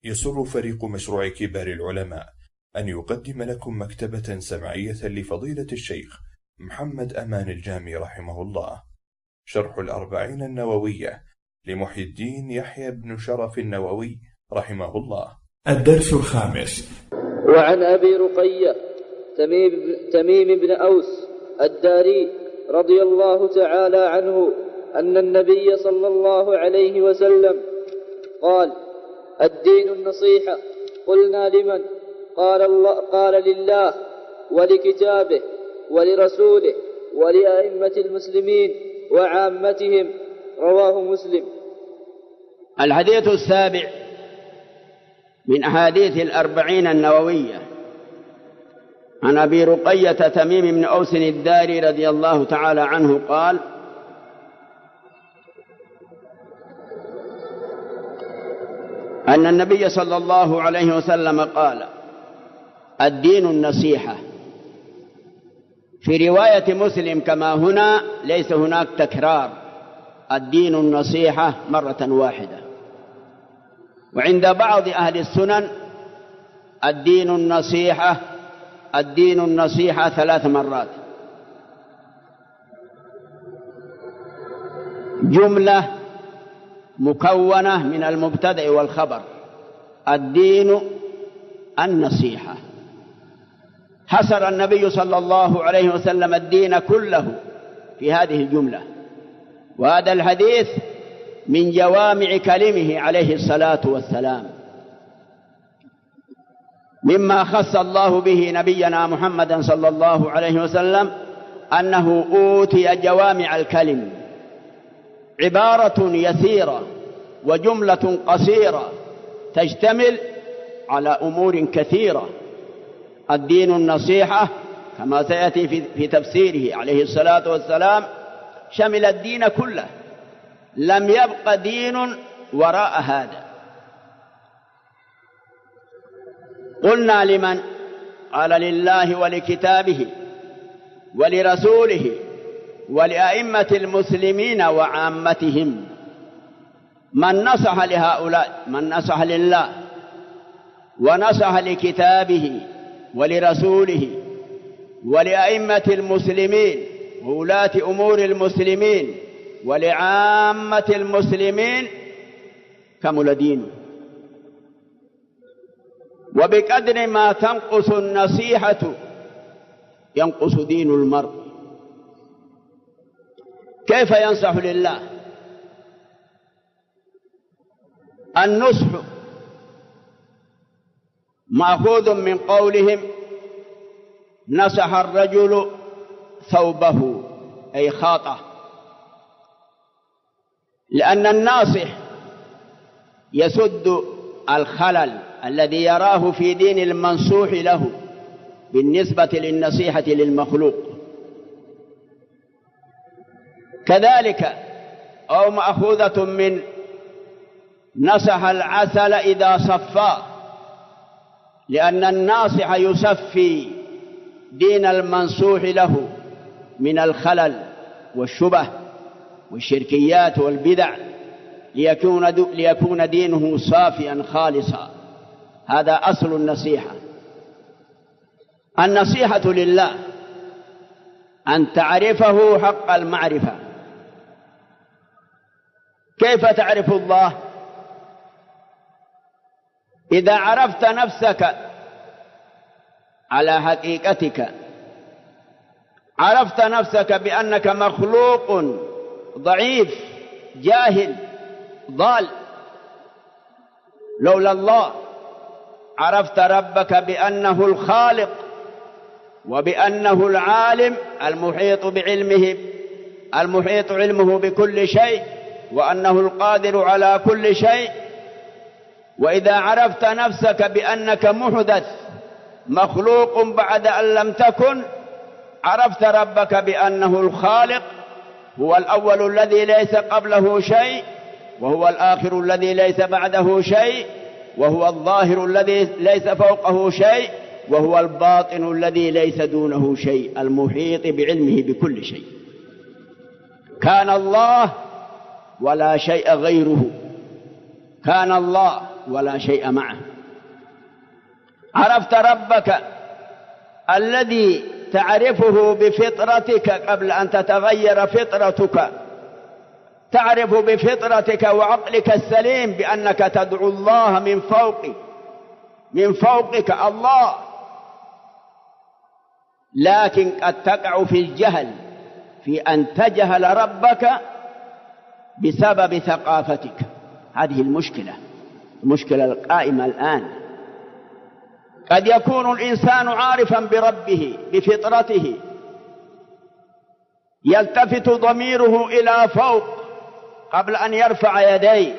يسر فريق مشروع كبار العلماء أن يقدم لكم مكتبة سمعية لفضيلة الشيخ محمد أمان الجامي رحمه الله، شرح الأربعين النووية لمحي الدين يحيى بن شرف النووي رحمه الله. الدرس الخامس. وعن أبي رقية تميم بن أوس الداري رضي الله تعالى عنه أن النبي صلى الله عليه وسلم قال: الدين النصيحة. قلنا: لمن؟ قال: لله ولكتابه ولرسوله ولأئمة المسلمين وعامتهم. رواه مسلم. الحديث السابع من أحاديث الأربعين النووية عن أبي رقية تميم بن أوس الداري رضي الله تعالى عنه قال: أن النبي صلى الله عليه وسلم قال: الدين النصيحة. في رواية مسلم كما هنا ليس هناك تكرار، الدين النصيحة مرة واحدة. وعند بعض أهل السنن الدين النصيحة 3 مرات. جملة مكونة من المبتدأ والخبر: الدين النصيحة. حصر النبي صلى الله عليه وسلم الدين كله في هذه الجملة، وهذا الحديث من جوامع كلمه عليه الصلاة والسلام، مما خص الله به نبينا محمدا صلى الله عليه وسلم أنه أوتي جوامع الكلم، عبارة يسيرة وجملة قصيرة تشتمل على أمور كثيرة. الدين النصيحة كما سيأتي في تفسيره عليه الصلاة والسلام شمل الدين كله، لم يبق دين وراء هذا. قلنا: لمن؟ قال: لله ولكتابه ولرسوله ولأئمة المسلمين وعامتهم. من نصح لهؤلاء؟ من نصح لله ونصح لكتابه ولرسوله ولأئمة المسلمين وولاة أمور المسلمين ولعامة المسلمين كمل دينه. وبقدر ما تنقص النصيحة ينقص دين المرء. كيف ينصح لله؟ النصح مأخوذ من قولهم: نصح الرجل ثوبه، أي خاطه. لأن الناصح يسد الخلل الذي يراه في دين المنصوح له بالنسبة للنصيحة للمخلوق. كذلك أو مأخوذة من نصح العسل إذا صفى، لأن الناصح يصفي دين المنصوح له من الخلل والشبه والشركيات والبدع ليكون دينه صافيا خالصا. هذا أصل النصيحة. النصيحة لله أن تعرفه حق المعرفة. كيف تعرف الله؟ إذا عرفت نفسك على حقيقتك، عرفت نفسك بأنك مخلوق ضعيف جاهل ضال لولا الله، عرفت ربك بأنه الخالق وبأنه العالم المحيط بعلمه، المحيط علمه بكل شيء، وأنه القادر على كل شيء. وإذا عرفت نفسك بأنك محدث مخلوق بعد أن لم تكن، عرفت ربك بأنه الخالق، هو الأول الذي ليس قبله شيء، وهو الآخر الذي ليس بعده شيء، وهو الظاهر الذي ليس فوقه شيء، وهو الباطن الذي ليس دونه شيء، المحيط بعلمه بكل شيء. كان الله ولا شيء غيره، كان الله ولا شيء معه. عرفت ربك الذي تعرفه بفطرتك قبل أن تتغير فطرتك، تعرف بفطرتك وعقلك السليم بأنك تدعو الله من فوقك الله، لكن قد تقع في الجهل في أن تجهل ربك بسبب ثقافتك. هذه المشكلة القائمة الآن. قد يكون الإنسان عارفا بربه بفطرته، يلتفت ضميره إلى فوق قبل أن يرفع يديه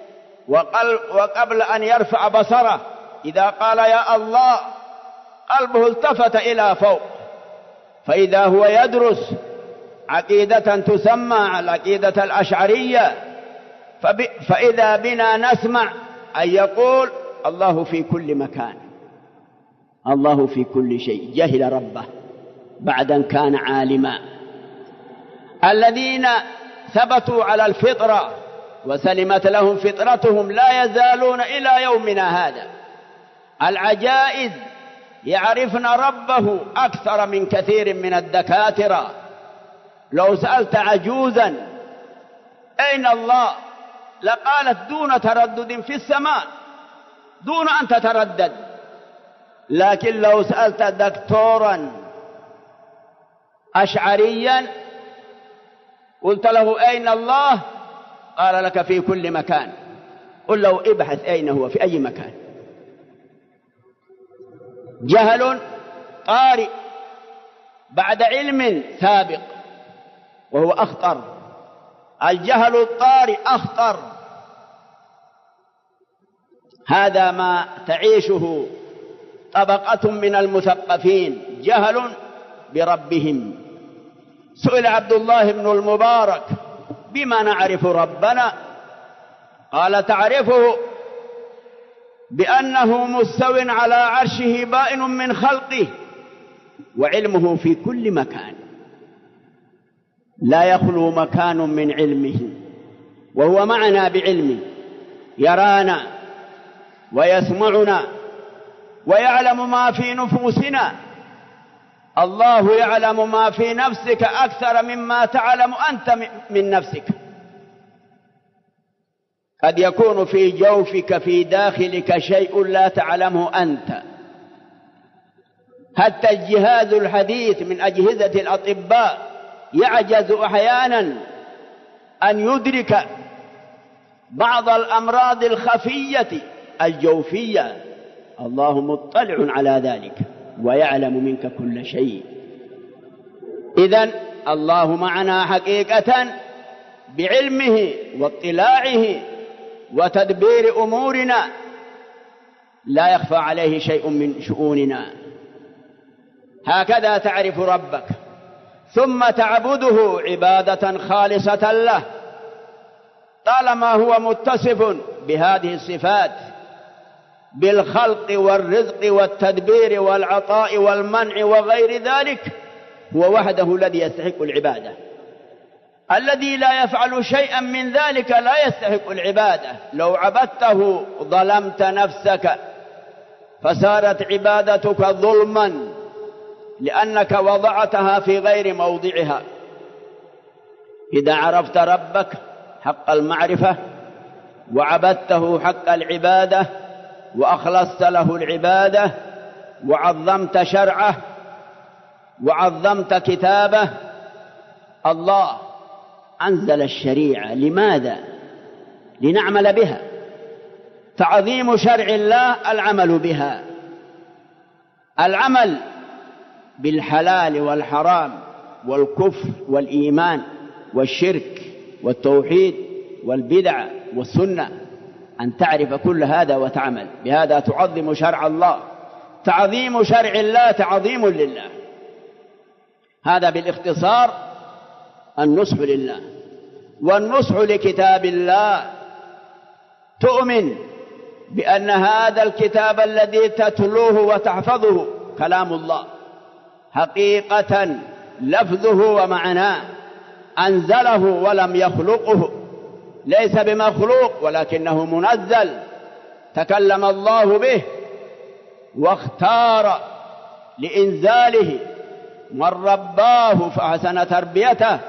وقبل أن يرفع بصره. إذا قال يا الله قلبه التفت إلى فوق، فإذا هو يدرس عقيدة تسمى العقيدة الأشعرية، فإذا بنا نسمع أن يقول الله في كل مكان، الله في كل شيء. جهل ربه بعد أن كان عالما. الذين ثبتوا على الفطرة وسلمت لهم فطرتهم لا يزالون إلى يومنا هذا العجائز يعرفن ربه أكثر من كثير من الدكاترة. لو سألت عجوزا أين الله لقالت دون تردد في السماء، دون أن تتردد. لكن لو سألت دكتورا أشعريا قلت له أين الله قال لك في كل مكان. قل له ابحث أين هو في أي مكان. جهل طارئ بعد علم سابق، وهو أخطر. الجهل الطارئ أخطر. هذا ما تعيشه طبقة من المثقفين، جهل بربهم. سئل عبد الله بن المبارك بما نعرف ربنا؟ قال تعرفه بأنه مستو على عرشه بائن من خلقه وعلمه في كل مكان، لا يخلو مكان من علمه، وهو معنا بعلمه، يرانا ويسمعنا ويعلم ما في نفوسنا. الله يعلم ما في نفسك أكثر مما تعلم أنت من نفسك. قد يكون في جوفك في داخلك شيء لا تعلمه أنت. حتى الجهاز الحديث من أجهزة الأطباء يعجز أحيانا أن يدرك بعض الأمراض الخفية الجوفية. الله مطلع على ذلك ويعلم منك كل شيء. إذن الله معنا حقيقة بعلمه واطلاعه وتدبير أمورنا، لا يخفى عليه شيء من شؤوننا. هكذا تعرف ربك، ثم تعبده عبادة خالصة له طالما هو متصف بهذه الصفات، بالخلق والرزق والتدبير والعطاء والمنع وغير ذلك. هو وحده الذي يستحق العبادة. الذي لا يفعل شيئا من ذلك لا يستحق العبادة. لو عبدته ظلمت نفسك، فصارت عبادتك ظلما لأنك وضعتها في غير موضعها. إذا عرفت ربك حق المعرفة وعبدته حق العبادة وأخلصت له العبادة وعظمت شرعه وعظمت كتابه. الله أنزل الشريعة لماذا؟ لنعمل بها. تعظيم شرع الله العمل بها، العمل بالحلال والحرام والكفر والإيمان والشرك والتوحيد والبدع والسنة، أن تعرف كل هذا وتعمل بهذا. تعظم شرع الله. تعظيم شرع الله تعظيم لله. هذا بالاختصار النصح لله والنصح لكتاب الله. تؤمن بأن هذا الكتاب الذي تتلوه وتحفظه كلام الله حقيقة، لفظه ومعناه، أنزله ولم يخلقه، ليس بمخلوق ولكنه منزل تكلم الله به واختار لإنزاله من رباه فأحسن تربيته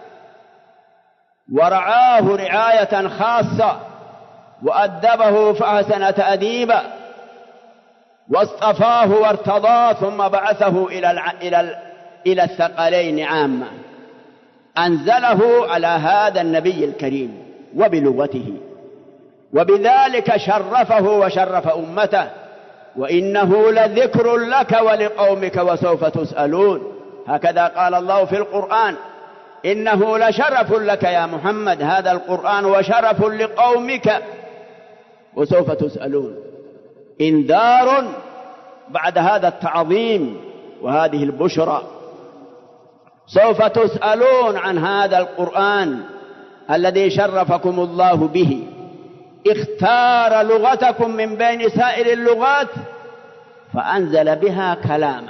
ورعاه رعاية خاصة وأدبه فأحسن تأديبا واصطفاه وارتضاه ثم بعثه إلى الثقلين عامة، أنزله على هذا النبي الكريم وبلغته، وبذلك شرفه وشرف أمته. وإنه لذكر لك ولقومك وسوف تسألون، هكذا قال الله في القرآن: إنه لشرف لك يا محمد، هذا القرآن، وشرف لقومك وسوف تسألون. إنذار بعد هذا التعظيم وهذه البشرى. سوف تسألون عن هذا القرآن الذي شرفكم الله به، اختار لغتكم من بين سائر اللغات فأنزل بها كلامه.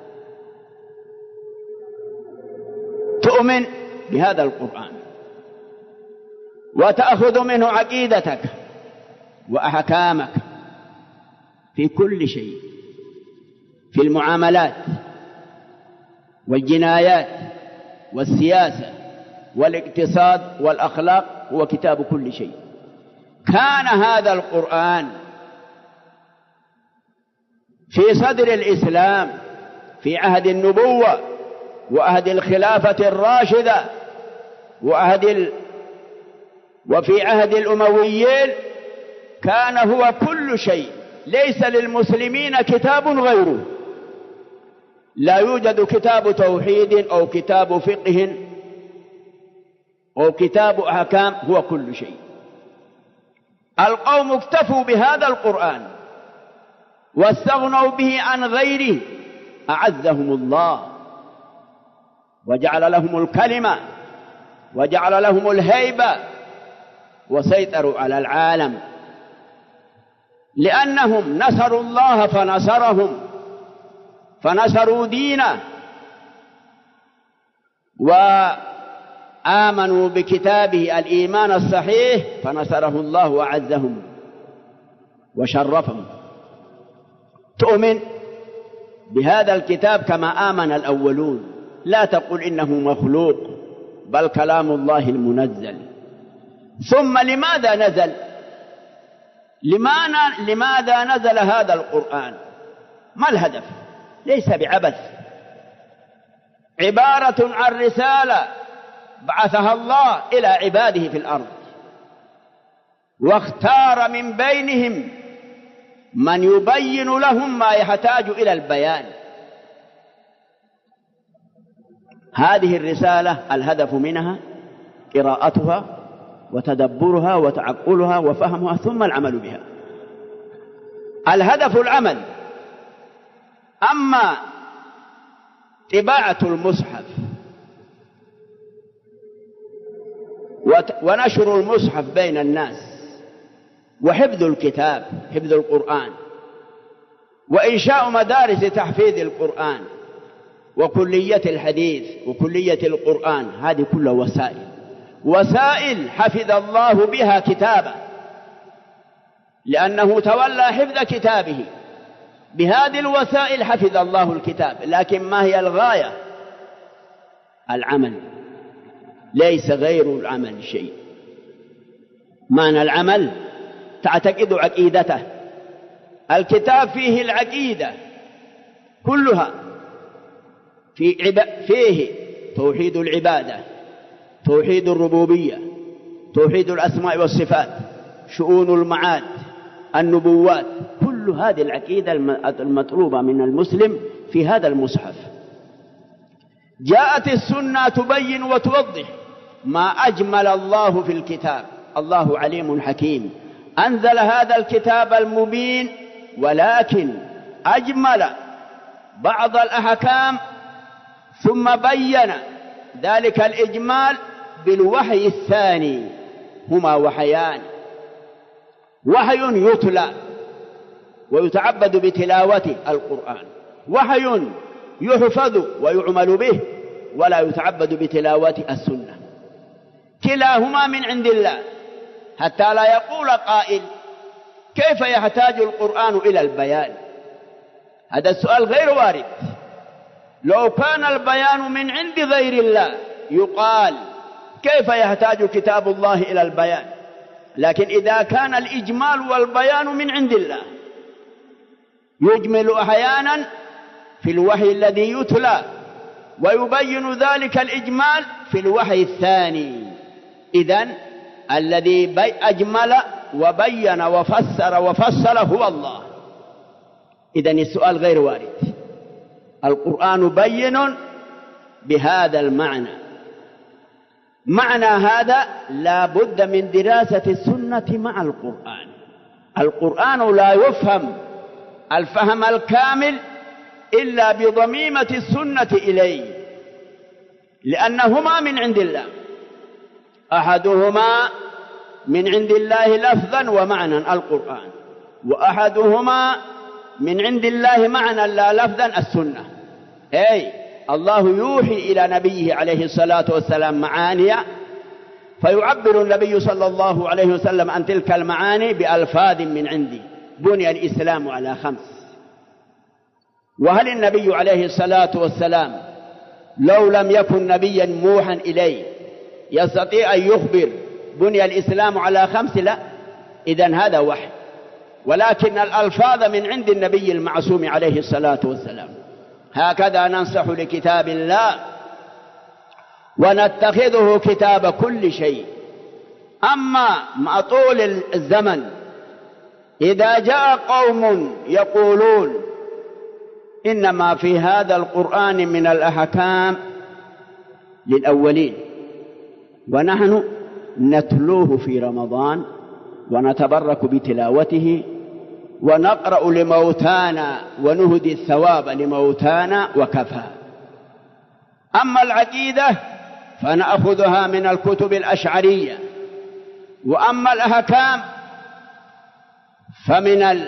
تؤمن بهذا القرآن وتأخذ منه عقيدتك وأحكامك في كل شيء، في المعاملات والجنايات والسياسة والاقتصاد والأخلاق، هو كتاب كل شيء. كان هذا القرآن في صدر الإسلام في عهد النبوة وعهد الخلافة الراشدة وفي عهد الأمويين، كان هو كل شيء. ليس للمسلمين كتاب غيره، لا يوجد كتاب توحيد أو كتاب فقه أو كتاب أحكام، هو كل شيء. القوم اكتفوا بهذا القرآن واستغنوا به عن غيره، أعزهم الله وجعل لهم الكلمة وجعل لهم الهيبة وسيطروا على العالم، لأنهم نصروا الله فنصرهم، فنصروا دينه وآمنوا بكتابه الإيمان الصحيح فنصره الله وعزهم وشرفهم. تؤمن بهذا الكتاب كما آمن الأولون، لا تقل إنه مخلوق، بل كلام الله المنزل. ثم لماذا نزل؟ لماذا نزل هذا القرآن؟ ما الهدف؟ ليس بعبث، عبارة عن رسالة بعثها الله إلى عباده في الأرض، واختار من بينهم من يبين لهم ما يحتاج إلى البيان. هذه الرسالة الهدف منها قراءتها وتدبرها وتعقلها وفهمها ثم العمل بها. الهدف العمل. أما طباعة المصحف ونشر المصحف بين الناس وحفظ الكتاب، حفظ القرآن، وإنشاء مدارس تحفيظ القرآن وكلية الحديث وكلية القرآن، هذه كلها وسائل حفظ الله بها كتابه، لأنه تولى حفظ كتابه. بهذه الوسائل حفظ الله الكتاب. لكن ما هي الغاية؟ العمل، ليس غير العمل شيء. معنى العمل تعتقد عقيدته. الكتاب فيه العقيدة كلها، فيه توحيد العبادة، توحيد الربوبية، توحيد الأسماء والصفات، شؤون المعاد، النبوات، كل هذه العقيدة المطلوبة من المسلم في هذا المصحف. جاءت السنة تبين وتوضح ما أجمل الله في الكتاب. الله عليم حكيم، أنزل هذا الكتاب المبين، ولكن أجمل بعض الأحكام ثم بين ذلك الإجمال بالوحي الثاني. هما وحيان: وحي يتلى ويتعبد بتلاوته القرآن، وحي يحفظ ويعمل به ولا يتعبد بتلاوة السنة. كلاهما من عند الله، حتى لا يقول قائل كيف يحتاج القرآن إلى البيان؟ هذا السؤال غير وارد. لو كان البيان من عند غير الله يقال كيف يحتاج كتاب الله إلى البيان؟ لكن إذا كان الإجمال والبيان من عند الله، يجمل أحيانا في الوحي الذي يتلى، ويبين ذلك الإجمال في الوحي الثاني. إذن الذي أجمل وبين وفسر وفصل هو الله. إذن السؤال غير وارد. القرآن بين بهذا المعنى. معنى هذا لا بد من دراسة السنة مع القرآن. القرآن لا يفهم الفهم الكامل إلا بضميمة السنة إليه، لأنهما من عند الله، أحدهما من عند الله لفظا ومعنى القرآن، وأحدهما من عند الله معنى لا لفظا السنة. أي الله يوحي إلى نبيه عليه الصلاة والسلام معاني، فيعبر النبي صلى الله عليه وسلم عن تلك المعاني بألفاظ من عندي. بني الإسلام على 5. وهل النبي عليه الصلاة والسلام لو لم يكن نبيا موحى إليه يستطيع أن يخبر بني الإسلام على 5؟ لا. إذن هذا وحي، ولكن الألفاظ من عند النبي المعصوم عليه الصلاة والسلام. هكذا ننصح لكتاب الله ونتخذه كتاب كل شيء. أما مع طول الزمن إذا جاء قوم يقولون إنما في هذا القرآن من الأحكام للأولين، ونحن نتلوه في رمضان ونتبرك بتلاوته ونقرأ لموتانا ونهدي الثواب لموتانا وكفى. أما العقيدة فنأخذها من الكتب الأشعرية، وأما الأحكام فمن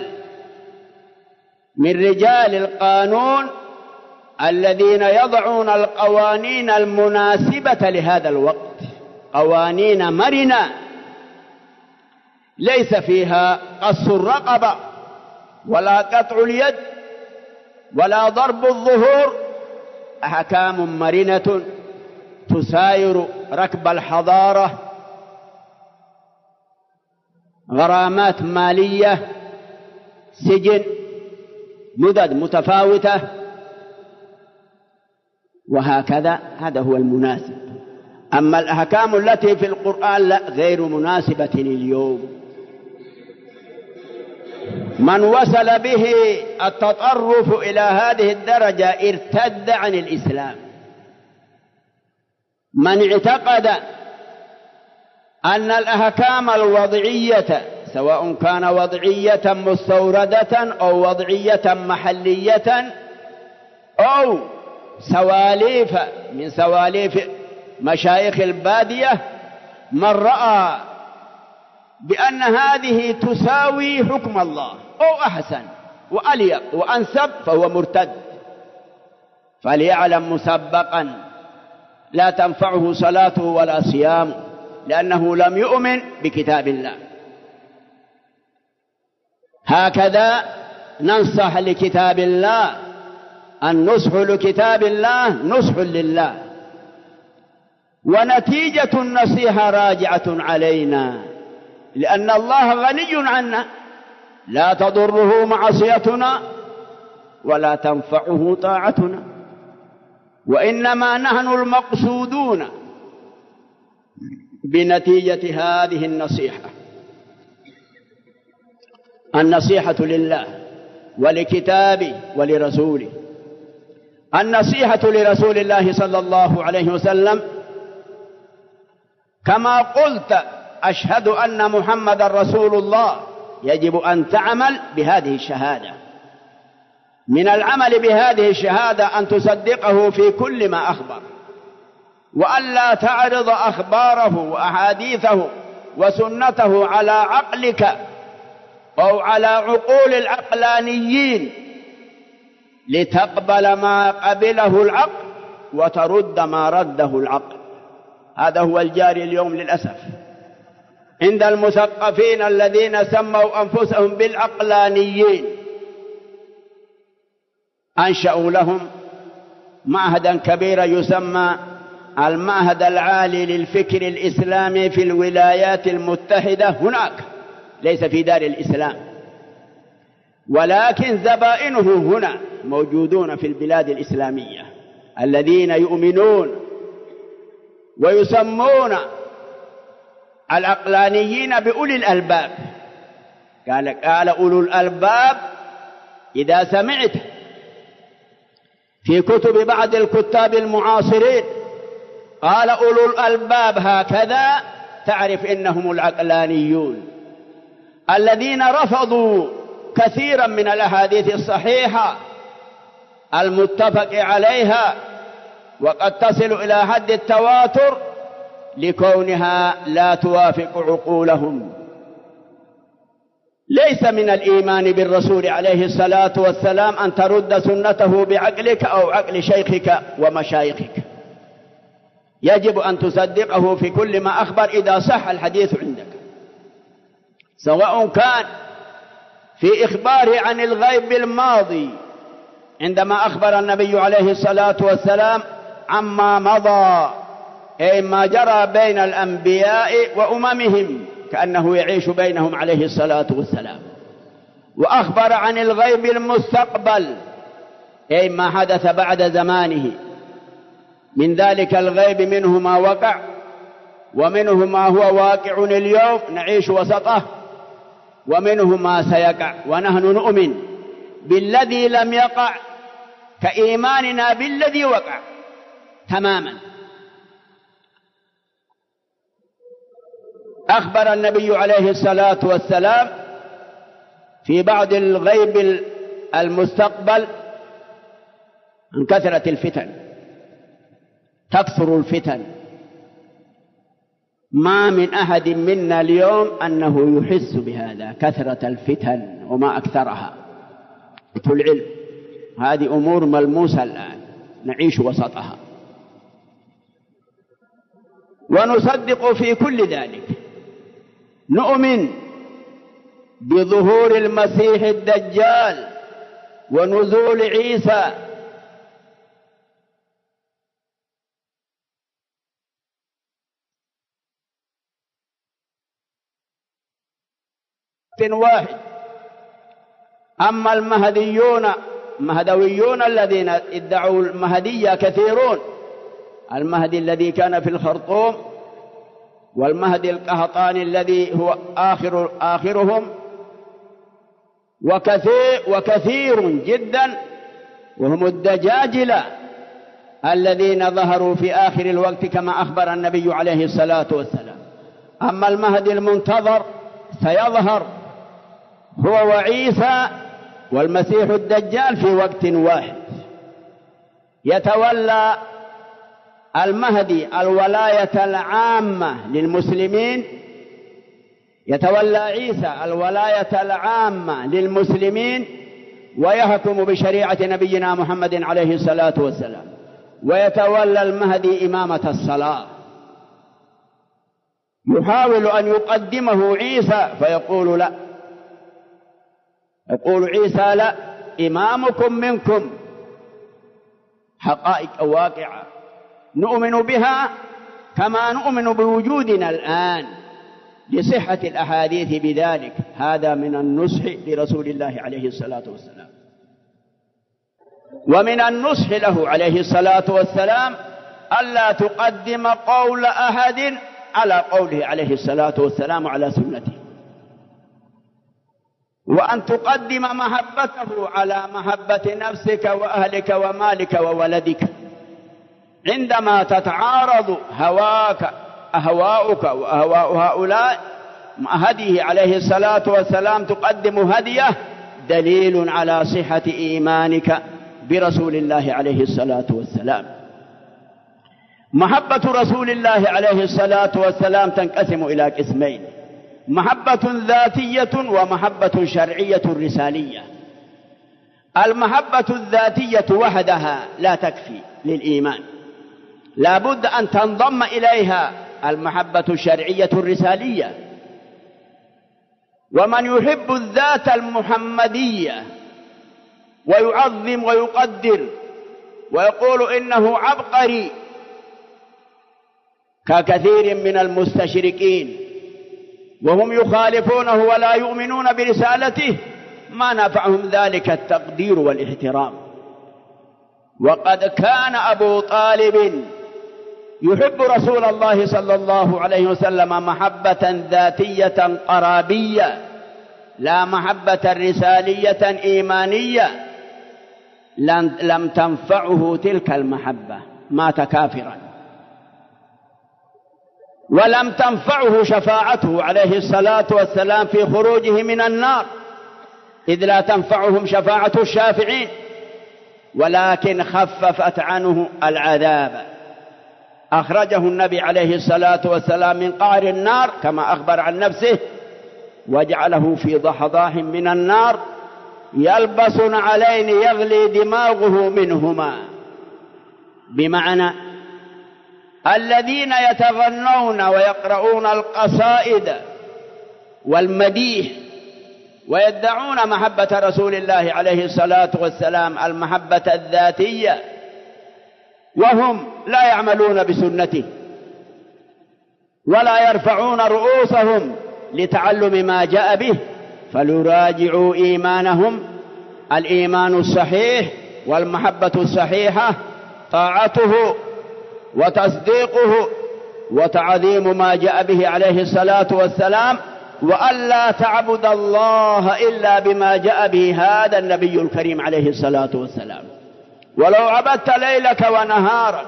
رجال القانون الذين يضعون القوانين المناسبة لهذا الوقت، قوانين مرنة ليس فيها قص الرقبة ولا قطع اليد ولا ضرب الظهور، أحكام مرنة تساير ركب الحضارة، غرامات مالية، سجن، مدد متفاوتة، وهكذا. هذا هو المناسب. أما الأحكام التي في القرآن لا، غير مناسبة اليوم. من وصل به التطرف إلى هذه الدرجة ارتد عن الإسلام. من اعتقد أن الأحكام الوضعية سواء كان وضعية مستوردة أو وضعية محلية أو سواليف من سواليف مشايخ البادية، من رأى بأن هذه تساوي حكم الله أو أحسن وأليق وأنسب فهو مرتد، فليعلم مسبقا لا تنفعه صلاته ولا صيامه، لأنه لم يؤمن بكتاب الله. هكذا ننصح لكتاب الله. النصح لكتاب الله نصح لله، ونتيجة النصيحة راجعة علينا، لأن الله غني عنا، لا تضره معصيتنا ولا تنفعه طاعتنا، وإنما نحن المقصودون بنتيجة هذه النصيحة. النصيحة لله ولكتابه ولرسوله. النصيحة لرسول الله صلى الله عليه وسلم كما قلت أشهد أن محمد رسول الله، يجب أن تعمل بهذه الشهادة. من العمل بهذه الشهادة أن تصدقه في كل ما أخبر، وأن لا تعرض أخباره وأحاديثه وسنته على عقلك أو على عقول العقلانيين لتقبل ما قبله العقل وترد ما رده العقل. هذا هو الجاري اليوم للأسف. عند المثقفين الذين سموا أنفسهم بالعقلانيين، أنشأوا لهم معهدا كبيرا يسمى المعهد العالي للفكر الإسلامي في الولايات المتحدة هناك، ليس في دار الإسلام، ولكن زبائنه هنا موجودون في البلاد الإسلامية الذين يؤمنون ويسمون العقلانيين بأولي الألباب. قال أولو الألباب إذا سمعت في كتب بعض الكتاب المعاصرين قال أولو الألباب هكذا تعرف إنهم العقلانيون الذين رفضوا كثيرا من الأحاديث الصحيحة المتفق عليها وقد تصل إلى حد التواتر لكونها لا توافق عقولهم. ليس من الإيمان بالرسول عليه الصلاة والسلام أن ترد سنته بعقلك أو عقل شيخك ومشايخك، يجب أن تصدقه في كل ما أخبر إذا صح الحديث عندك، سواء كان في إخباره عن الغيب الماضي عندما أخبر النبي عليه الصلاة والسلام عما مضى، أي ما جرى بين الأنبياء وأممهم كأنه يعيش بينهم عليه الصلاة والسلام، وأخبر عن الغيب المستقبل أي ما حدث بعد زمانه، من ذلك الغيب منه ما وقع ومنه ما هو واقع اليوم نعيش وسطه ومنه ما سيقع، ونحن نؤمن بالذي لم يقع كإيماننا بالذي وقع تماما. أخبر النبي عليه الصلاة والسلام في بعض الغيب المستقبل عن كثرة الفتن، تكثر الفتن، ما من أحد منا اليوم أنه يحس بهذا، كثرة الفتن وما أكثرها. العلم هذه أمور ملموسة الآن نعيش وسطها، ونصدق في كل ذلك. نؤمن بظهور المسيح الدجال ونزول عيسى واحد. أما المهدويون الذين ادعوا المهدية كثيرون، المهدي الذي كان في الخرطوم والمهدي القحطاني الذي هو آخرهم وكثير جدا، وهم الدجاجلة الذين ظهروا في آخر الوقت كما أخبر النبي عليه الصلاة والسلام. أما المهدي المنتظر سيظهر هو وعيسى والمسيح الدجال في وقت واحد. يتولى المهدي الولاية العامة للمسلمين، يتولى عيسى الولاية العامة للمسلمين ويحكم بشريعة نبينا محمد عليه الصلاة والسلام، ويتولى المهدي إمامة الصلاة. يحاول أن يقدمه عيسى فيقول لا، يقول عيسى لا، إمامكم منكم. حقائق واقعة نؤمن بها كما نؤمن بوجودنا الآن لصحة الأحاديث بذلك. هذا من النصح لرسول الله عليه الصلاة والسلام، ومن النصح له عليه الصلاة والسلام ألا تقدم قول أحد على قوله عليه الصلاة والسلام على سنته، وأن تقدم محبته على محبة نفسك وأهلك ومالك وولدك. عندما تتعارض أهواؤك وأهواء هؤلاء مع هديه عليه الصلاة والسلام تقدم هديه، دليل على صحة إيمانك برسول الله عليه الصلاة والسلام. محبة رسول الله عليه الصلاة والسلام تنقسم إلى قسمين: محبة ذاتية ومحبة شرعية رسالية. المحبة الذاتية وحدها لا تكفي للإيمان، لا بد أن تنضم إليها المحبة الشرعية الرسالية، ومن يحب الذات المحمدية ويعظم ويقدر ويقول إنه عبقري ككثير من المستشركين وهم يخالفونه ولا يؤمنون برسالته، ما نفعهم ذلك التقدير والاحترام. وقد كان أبو طالب يحب رسول الله صلى الله عليه وسلم محبة ذاتية قرابية، لا محبة رسالية إيمانية. لم تنفعه تلك المحبة، مات كافرا. ولم تنفعه شفاعته عليه الصلاة والسلام في خروجه من النار، إذ لا تنفعهم شفاعة الشافعين، ولكن خففت عنه العذاب. أخرجه النبي عليه الصلاة والسلام من قعر النار كما أخبر عن نفسه، وجعله في ضحضاح من النار يلبس علين يغلي دماغه منهما. بمعنى الذين يتغنون ويقرؤون القصائد والمديح ويدعون محبة رسول الله عليه الصلاة والسلام المحبة الذاتية، وهم لا يعملون بسنته ولا يرفعون رؤوسهم لتعلم ما جاء به، فليراجعوا إيمانهم. الإيمان الصحيح والمحبة الصحيحة طاعته وتصديقه وتعظيم ما جاء به عليه الصلاة والسلام، وألا تعبد الله إلا بما جاء به هذا النبي الكريم عليه الصلاة والسلام. ولو عبدت ليلك ونهارك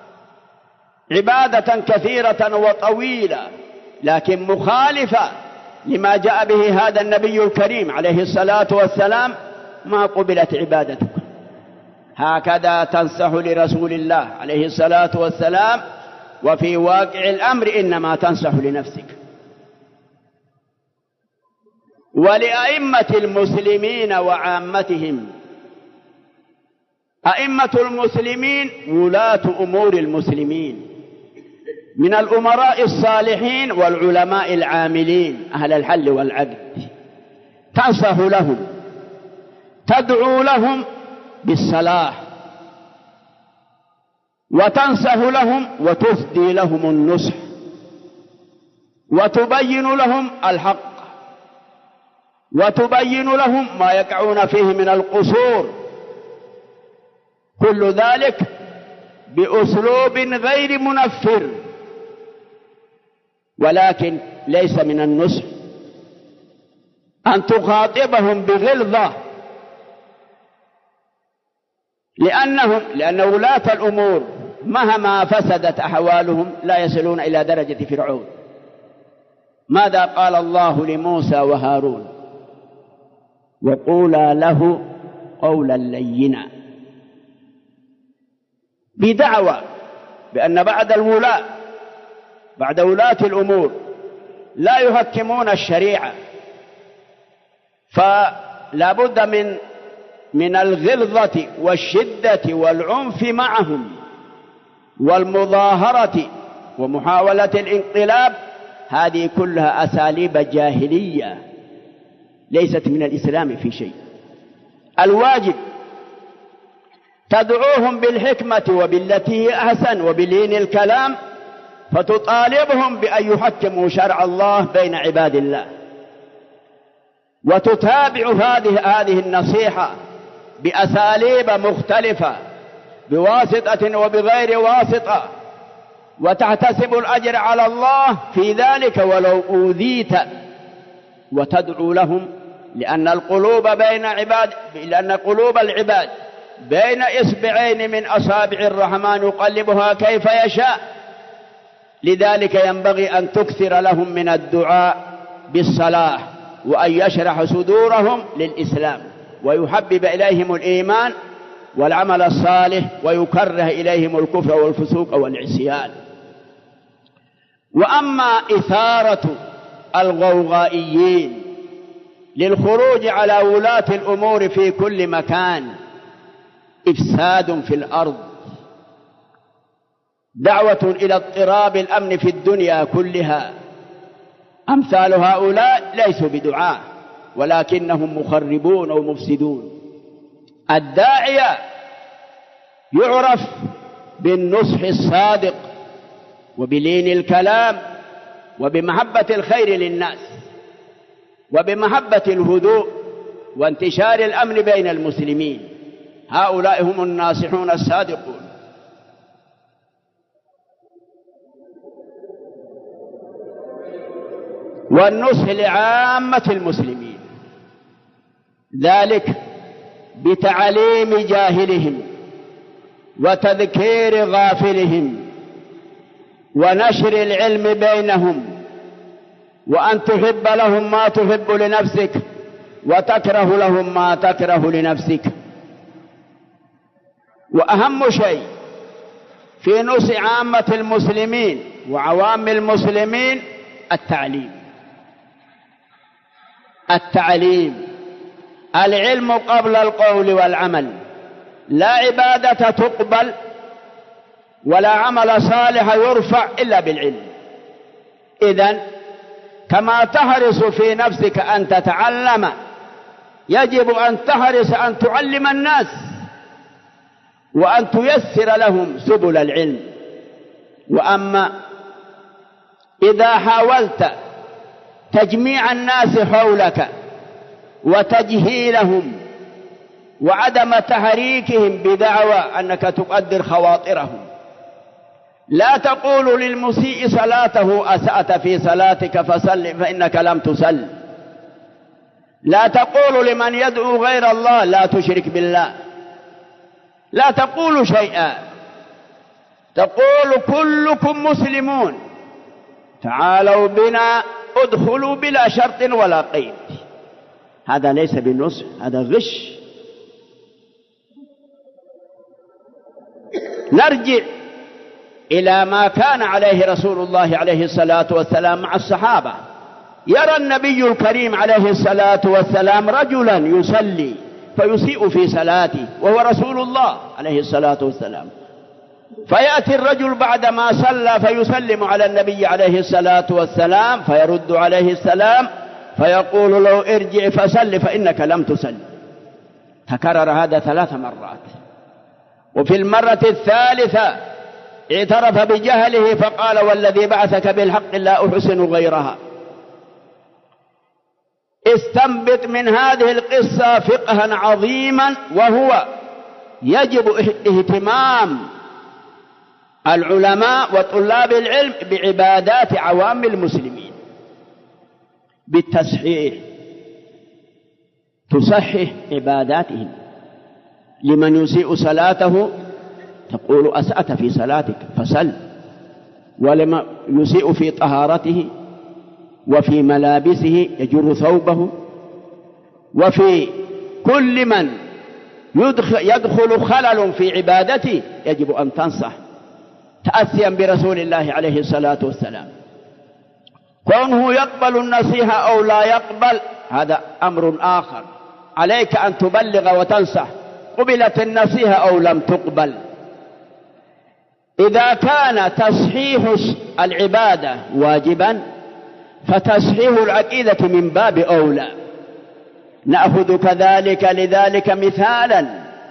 عبادة كثيرة وطويلة لكن مخالفة لما جاء به هذا النبي الكريم عليه الصلاة والسلام، ما قبلت عبادتك. هكذا تنصح لرسول الله عليه الصلاة والسلام، وفي واقع الأمر إنما تنصح لنفسك. ولأئمة المسلمين وعامتهم، أئمة المسلمين ولاة أمور المسلمين من الأمراء الصالحين والعلماء العاملين أهل الحل والعقد، تنصح لهم، تدعو لهم بالصلاح، وتنصح لهم وتفدي لهم النصح، وتبين لهم الحق، وتبين لهم ما يقعون فيه من القصور، كل ذلك بأسلوب غير منفر. ولكن ليس من النصح أن تخاطبهم بغلظة، لأن ولاة الأمور مهما فسدت أحوالهم لا يصلون إلى درجة فرعون. ماذا قال الله لموسى وهارون؟ وقولا له قولا لينا، بدعوى بأن بعد ولاة الأمور لا يحكمون الشريعة، فلا بد من الغلظة والشدة والعنف معهم والمظاهرة ومحاولة الانقلاب. هذه كلها أساليب جاهلية ليست من الإسلام في شيء. الواجب تدعوهم بالحكمة وبالتي هي أحسن وبلين الكلام، فتطالبهم بأن يحكموا شرع الله بين عباد الله، وتتابع هذه النصيحة بأساليب مختلفة بواسطة وبغير واسطة، وتحتسب الأجر على الله في ذلك ولو أوذيت، وتدعو لهم لأن قلوب العباد بين إصبعين من أصابع الرحمن يقلبها كيف يشاء. لذلك ينبغي أن تكثر لهم من الدعاء بالصلاح، وأن يشرح صدورهم للإسلام، ويحبب إليهم الإيمان والعمل الصالح، ويكره إليهم الكفر والفسوق والعصيان. وأما إثارة الغوغائيين للخروج على ولاة الأمور في كل مكان إفساد في الأرض، دعوة إلى اضطراب الأمن في الدنيا كلها، أمثال هؤلاء ليسوا بدعاة ولكنهم مخربون أو مفسدون. الداعية يعرف بالنصح الصادق وبلين الكلام وبمحبة الخير للناس وبمحبة الهدوء وانتشار الأمن بين المسلمين. هؤلاء هم الناصحون الصادقون. والنصح لعامة المسلمين، ذلك بتعليم جاهلهم وتذكير غافلهم ونشر العلم بينهم، وأن تحب لهم ما تحب لنفسك وتكره لهم ما تكره لنفسك. وأهم شيء في نصح عامة المسلمين وعوام المسلمين التعليم. العلم قبل القول والعمل. لا عبادة تقبل ولا عمل صالح يرفع إلا بالعلم. إذن كما تحرص في نفسك أن تتعلم، يجب أن تحرص أن تعلم الناس وأن تيسر لهم سبل العلم. وأما إذا حاولت تجميع الناس حولك وتجهيلهم وعدم تحريكهم بدعوى أنك تقدر خواطرهم، لا تقول للمسيء صلاته أسأت في صلاتك فصل فإنك لم تصل. لا تقول لمن يدعو غير الله لا تشرك بالله. لا تقول شيئا، تقول كلكم مسلمون تعالوا بنا ادخلوا بلا شرط ولا قيد. هذا ليس بالنصح، هذا غش. نرجع إلى ما كان عليه رسول الله عليه الصلاة والسلام مع الصحابة. يرى النبي الكريم عليه الصلاة والسلام رجلا يصلي فيسيء في صلاته وهو رسول الله عليه الصلاة والسلام، فيأتي الرجل بعدما صلى فيسلم على النبي عليه الصلاة والسلام فيرد عليه السلام فيقول له ارجع فصل فإنك لم تصل. تكرر هذا 3 مرات، وفي المرة الثالثة اعترف بجهله فقال والذي بعثك بالحق لا أحسن غيرها. استنبط من هذه القصة فقها عظيما، وهو يجب اهتمام العلماء وطلاب العلم بعبادات عوام المسلمين بالتصحيح. تصحح عباداتهم. لمن يسيء صلاته تقول أسأت في صلاتك فصل، ولما يسيء في طهارته وفي ملابسه يجر ثوبه، وفي كل من يدخل خلل في عبادته يجب أن تنصح تأسيا برسول الله عليه الصلاة والسلام. كونه يقبل النصيحة أو لا يقبل هذا أمر آخر، عليك أن تبلغ وتنصح قبلت النصيحة أو لم تقبل. إذا كان تصحيح العبادة واجبا فتصحيح العقيدة من باب أولى. نأخذ كذلك لذلك مثالا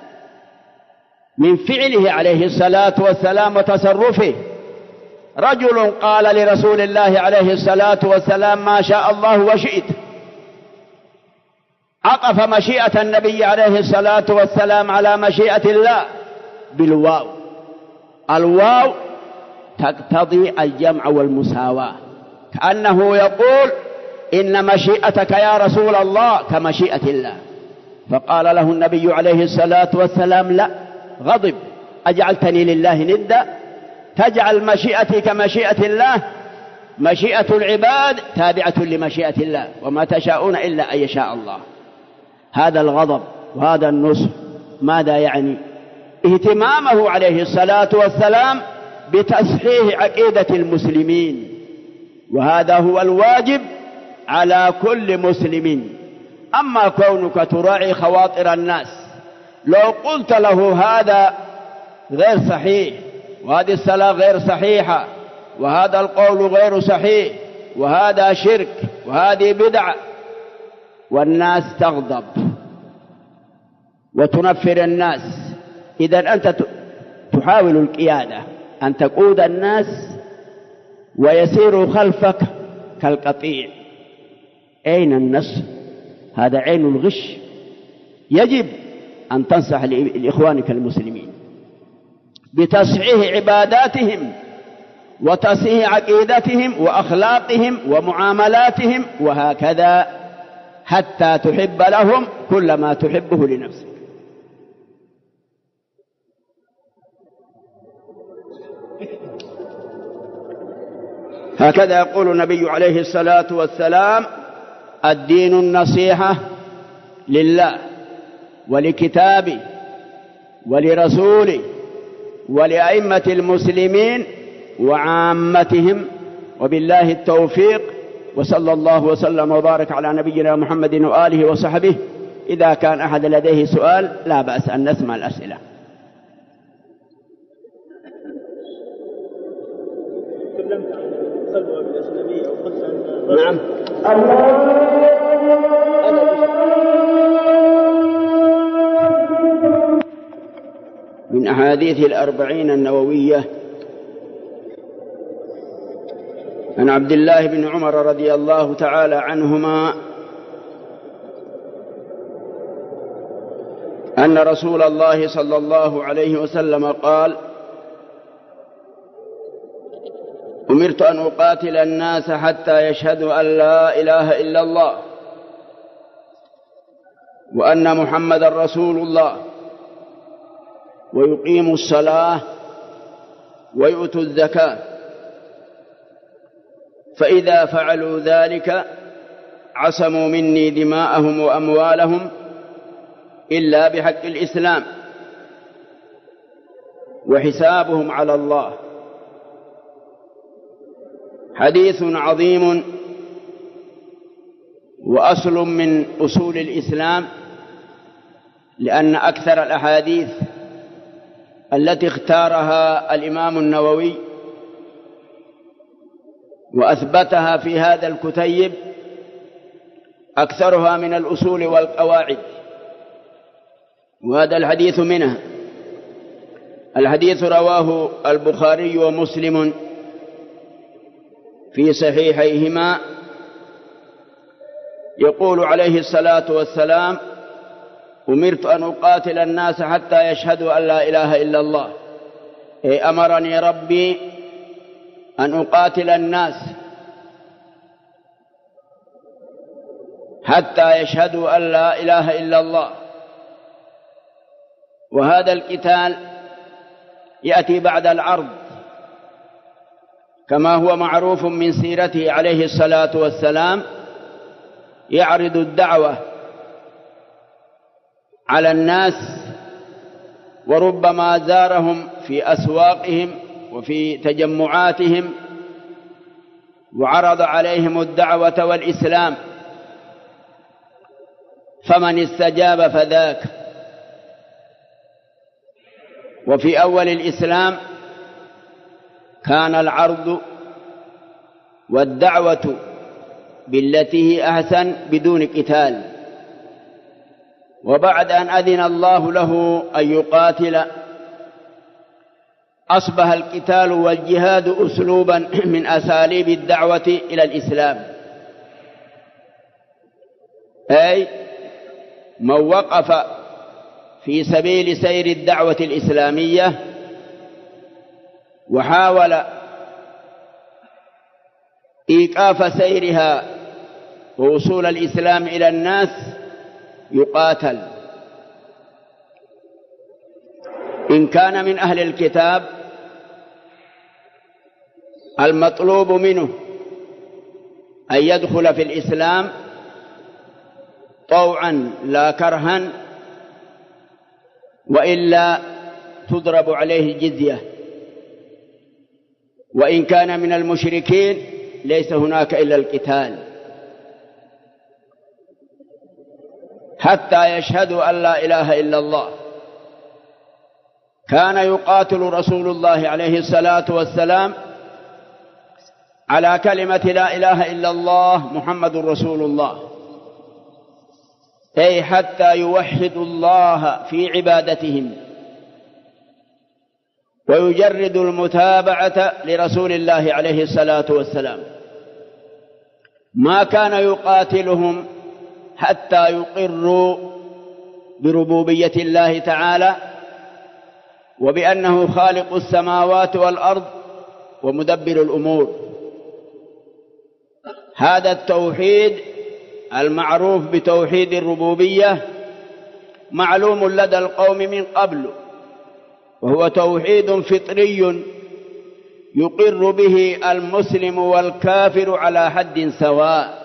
من فعله عليه الصلاة والسلام وتصرفه. رجل قال لرسول الله عليه الصلاة والسلام ما شاء الله وشئت، عطف مشيئة النبي عليه الصلاة والسلام على مشيئة الله بالواو. الواو تقتضي الجمع والمساواة، كأنه يقول إن مشيئتك يا رسول الله كمشيئة الله. فقال له النبي عليه الصلاة والسلام لا، غضب، أجعلتني لله ندا؟ تجعل مشيئتي كمشيئة الله؟ مشيئة العباد تابعة لمشيئة الله، وما تشاءون إلا أن يشاء الله. هذا الغضب وهذا النصح ماذا يعني؟ اهتمامه عليه الصلاة والسلام بتصحيح عقيدة المسلمين، وهذا هو الواجب على كل مسلم. أما كونك تراعي خواطر الناس، لو قلت له هذا غير صحيح وهذه الصلاة غير صحيحة وهذا القول غير صحيح وهذا شرك وهذه بدعة، والناس تغضب وتنفر الناس. إذن أنت تحاول القيادة أن تقود الناس ويسيروا خلفك كالقطيع. أين النصر؟ هذا عين الغش. يجب أن تنصح لإخوانك المسلمين بتصحيح عباداتهم وتصحيح عقيدتهم وأخلاقهم ومعاملاتهم، وهكذا حتى تحب لهم كل ما تحبه لنفسك. هكذا يقول النبي عليه الصلاة والسلام: الدين النصيحة لله ولكتابه ولرسوله ولأئمة المسلمين وعامتهم، وبالله التوفيق. وصلى الله وسلم وبارك على نبينا محمد وآله وصحبه. إذا كان أحد لديه سؤال لا بأس أن نسمع الأسئلة. نعم. من أحاديث الأربعين النووية عن عبد الله بن عمر رضي الله تعالى عنهما أن رسول الله صلى الله عليه وسلم قال: أمرت أن أقاتل الناس حتى يشهدوا أن لا إله إلا الله وأن محمدا رسول الله ويقيموا الصلاة ويؤتوا الزكاة، فإذا فعلوا ذلك عصموا مني دماءهم وأموالهم إلا بحق الإسلام وحسابهم على الله. حديث عظيم وأصل من أصول الإسلام، لأن أكثر الأحاديث التي اختارها الإمام النووي وأثبتها في هذا الكتيب أكثرها من الأصول والقواعد، وهذا الحديث منها. الحديث رواه البخاري ومسلم في صحيحيهما. يقول عليه الصلاة والسلام: أمرت أن أقاتل الناس حتى يشهدوا أن لا إله إلا الله، أي أمرني ربي أن أقاتل الناس حتى يشهدوا أن لا إله إلا الله. وهذا القتال يأتي بعد العرض، كما هو معروف من سيرته عليه الصلاة والسلام، يعرض الدعوة على الناس، وربما زارهم في أسواقهم وفي تجمعاتهم وعرض عليهم الدعوة والإسلام، فمن استجاب فذاك. وفي أول الإسلام كان العرض والدعوة بالتي هي أحسن بدون قتال، وبعد أن أذن الله له أن يقاتل أصبح القتال والجهاد أسلوبا من أساليب الدعوة إلى الإسلام، أي من وقف في سبيل سير الدعوة الإسلامية وحاول إيقاف سيرها ووصول الإسلام إلى الناس يقاتل. إن كان من أهل الكتاب المطلوب منه أن يدخل في الإسلام طوعا لا كرها، وإلا تضرب عليه الجزية. وإن كان من المشركين ليس هناك إلا القتال حتى يشهدوا أن لا إله إلا الله. كان يقاتل رسول الله عليه الصلاة والسلام على كلمة لا إله إلا الله محمد رسول الله، أي حتى يوحدوا الله في عبادتهم ويجردوا المتابعة لرسول الله عليه الصلاة والسلام. ما كان يقاتلهم حتى يقروا بربوبية الله تعالى وبأنه خالق السماوات والأرض ومدبر الأمور. هذا التوحيد المعروف بتوحيد الربوبية معلوم لدى القوم من قبل، وهو توحيد فطري يقر به المسلم والكافر على حد سواء.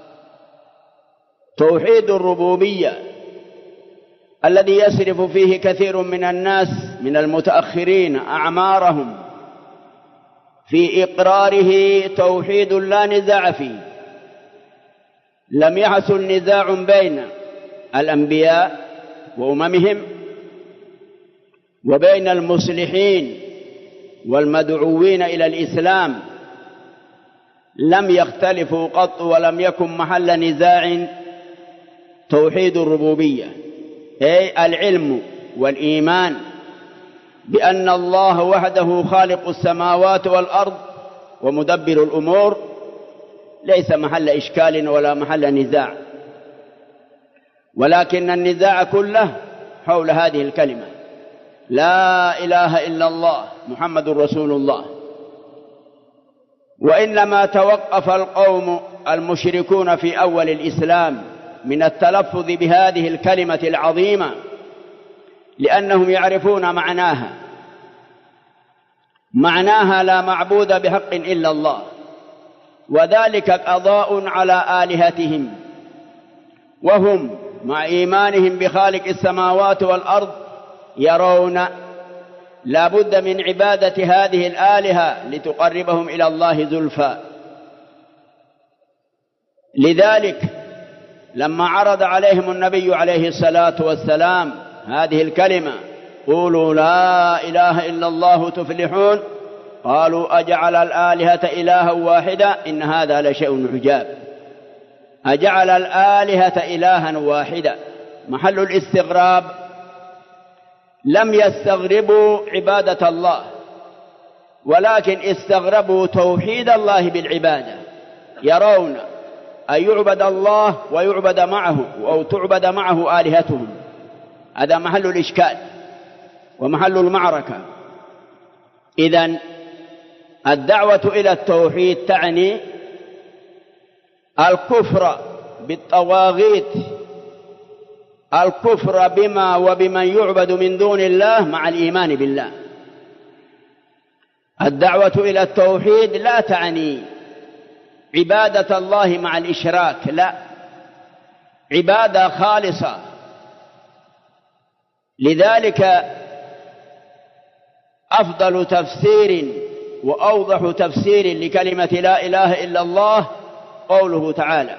توحيد الربوبية الذي يسرف فيه كثير من الناس من المتأخرين أعمارهم في إقراره توحيد لا نزاع فيه. لم يحصل نزاع بين الأنبياء وأممهم وبين المصلحين والمدعوين إلى الإسلام، لم يختلفوا قط ولم يكن محل نزاع توحيد الربوبية، أي العلم والإيمان بأن الله وحده خالق السماوات والأرض ومدبر الأمور، ليس محل إشكال ولا محل نزاع، ولكن النزاع كله حول هذه الكلمة لا إله إلا الله محمد رسول الله. وإنما توقف القوم المشركون في أول الإسلام من التلفظ بهذه الكلمة العظيمة لأنهم يعرفون معناها لا معبود بحق إلا الله، وذلك قضاء على آلهتهم، وهم مع إيمانهم بخالق السماوات والأرض يرون لا بد من عبادة هذه الآلهة لتقربهم إلى الله زلفى. لذلك لما عرض عليهم النبي عليه الصلاة والسلام هذه الكلمة، قولوا لا إله إلا الله تفلحون، قالوا أجعل الآلهة إلها واحدا إن هذا لشيء عجاب. أجعل الآلهة إلها واحدا، محل الاستغراب. لم يستغربوا عبادة الله، ولكن استغربوا توحيد الله بالعبادة، يرون أن يعبد الله ويعبد معه أو تعبد معه آلهتهم. هذا محل الإشكال ومحل المعركة. إذن الدعوة إلى التوحيد تعني الكفر بالطواغيت، الكفر بما وبمن يعبد من دون الله مع الإيمان بالله. الدعوة إلى التوحيد لا تعني عبادة الله مع الإشراك، لا، عبادة خالصة. لذلك أفضل تفسير وأوضح تفسير لكلمة لا إله إلا الله قوله تعالى: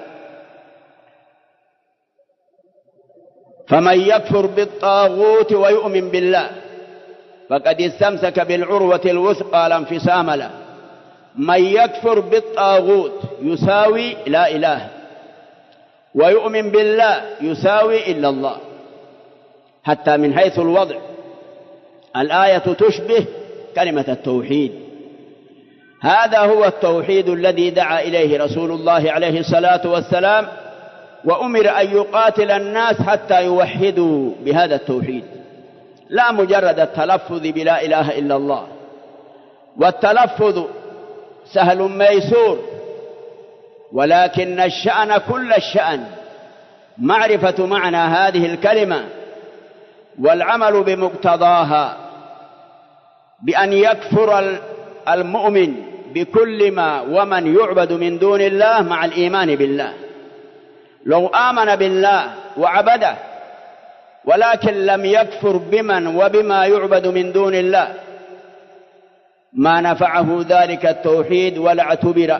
فمن يكفر بالطاغوت ويؤمن بالله فقد استمسك بالعروة الوثقى لا انفصام له. من يكفر بالطاغوت يساوي لا إله، ويؤمن بالله يساوي إلا الله، حتى من حيث الوضع الآية تشبه كلمة التوحيد. هذا هو التوحيد الذي دعا إليه رسول الله عليه الصلاة والسلام، وأمر أن يقاتل الناس حتى يوحدوا بهذا التوحيد، لا مجرد التلفظ بلا إله إلا الله. والتلفظ سهل ميسور، ولكن الشأن كل الشأن معرفة معنى هذه الكلمة والعمل بمقتضاها، بأن يكفر المؤمن بكل ما ومن يعبد من دون الله مع الإيمان بالله. لو آمن بالله وعبده ولكن لم يكفر بمن وبما يعبد من دون الله ما نفعه ذلك التوحيد ولا اعتبر.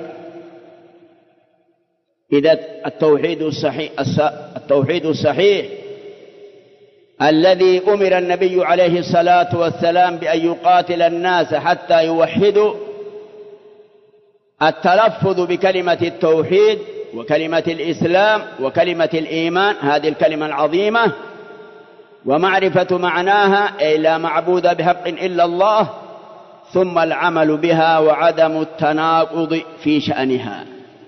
إذا التوحيد الصحيح الذي أمر النبي عليه الصلاة والسلام بأن يقاتل الناس حتى يوحدوا التلفظ بكلمة التوحيد وكلمة الإسلام وكلمة الإيمان، هذه الكلمة العظيمة، ومعرفة معناها أي لا معبود بحق إلا الله، ثم العمل بها وعدم التناقض في شأنها.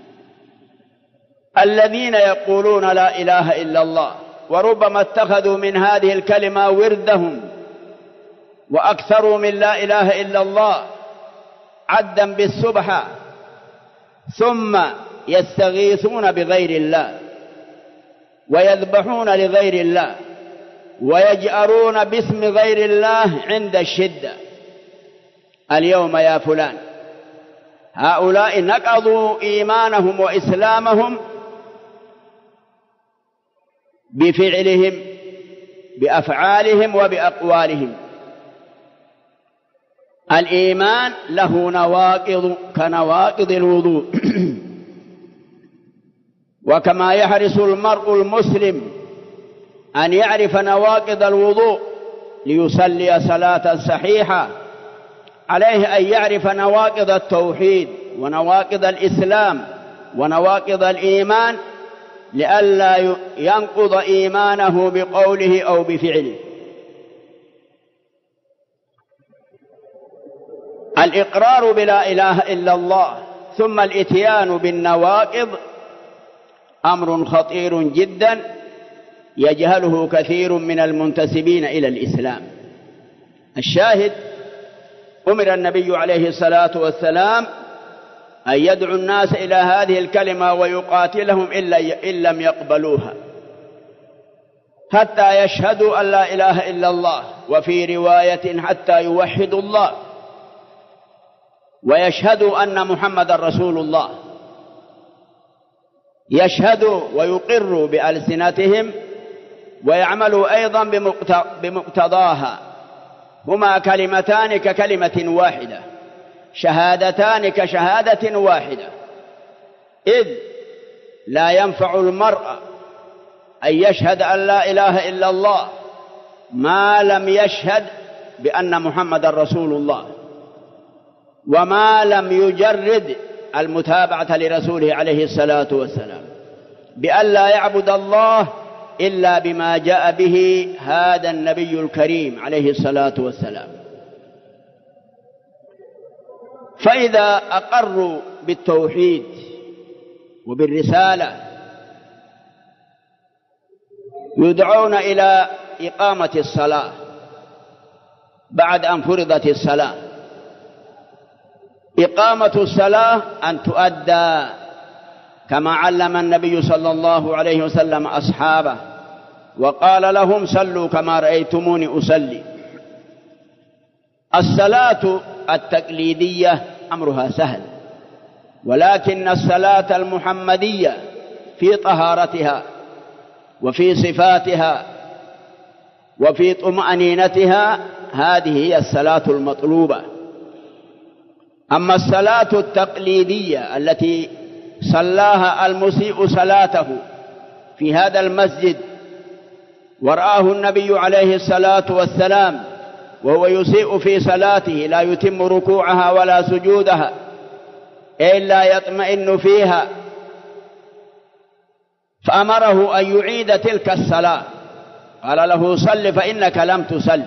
الذين يقولون لا إله إلا الله وربما اتخذوا من هذه الكلمة وردهم وأكثروا من لا إله إلا الله عدا بالسبحة، ثم يستغيثون بغير الله ويذبحون لغير الله ويجأرون باسم غير الله عند الشدة. اليوم يا فلان، هؤلاء نقضوا إيمانهم وإسلامهم بفعلهم بأفعالهم وبأقوالهم. الإيمان له نواقض كنواقض الوضوء وكما يحرص المرء المسلم أن يعرف نواقض الوضوء ليصلي صلاة صحيحة، عليه أن يعرف نواقض التوحيد ونواقض الإسلام ونواقض الإيمان لئلا ينقض إيمانه بقوله أو بفعله. الإقرار بلا إله إلا الله ثم الإتيان بالنواقض أمر خطير جدا يجهله كثير من المنتسبين إلى الإسلام. الشاهد: أمر النبي عليه الصلاة والسلام أن يدعو الناس إلى هذه الكلمة ويقاتلهم إن لم يقبلوها حتى يشهدوا أن لا إله إلا الله، وفي رواية حتى يوحدوا الله ويشهدوا أن محمد رسول الله. يشهدوا ويقروا بألسنتهم ويعملوا أيضا بمقتضاها. هما كلمتان ككلمة واحدة، شهادتان كشهادة واحدة، إذ لا ينفع المرء أن يشهد أن لا إله إلا الله ما لم يشهد بأن محمد رسول الله، وما لم يجرد المتابعة لرسوله عليه الصلاة والسلام، بأن لا يعبد الله إلا بما جاء به هذا النبي الكريم عليه الصلاة والسلام. فإذا أقروا بالتوحيد وبالرسالة يدعون إلى إقامة الصلاة بعد أن فرضت الصلاة. إقامة الصلاة أن تؤدى كما علم النبي صلى الله عليه وسلم أصحابه وقال لهم: صلوا كما رأيتموني أصلي. الصلاة التقليدية أمرها سهل، ولكن الصلاة المحمدية في طهارتها وفي صفاتها وفي طمأنينتها هذه هي الصلاة المطلوبة. أما الصلاة التقليدية التي صلاها المسيء صلاته في هذا المسجد ورآه النبي عليه الصلاة والسلام وهو يسيء في صلاته لا يتم ركوعها ولا سجودها إلا يطمئن فيها، فأمره أن يعيد تلك الصلاة، قال له: صل فإنك لم تصل.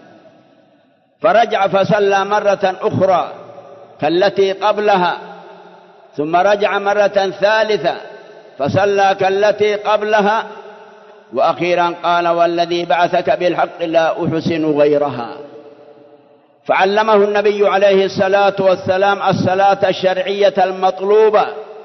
فرجع فصلى مرة أخرى كالتي قبلها، ثم رجع مرة ثالثة فصلى كالتي قبلها، وأخيرا قال: والذي بعثك بالحق لا أحسن غيرها. فعلمه النبي عليه الصلاة والسلام الصلاة الشرعية المطلوبة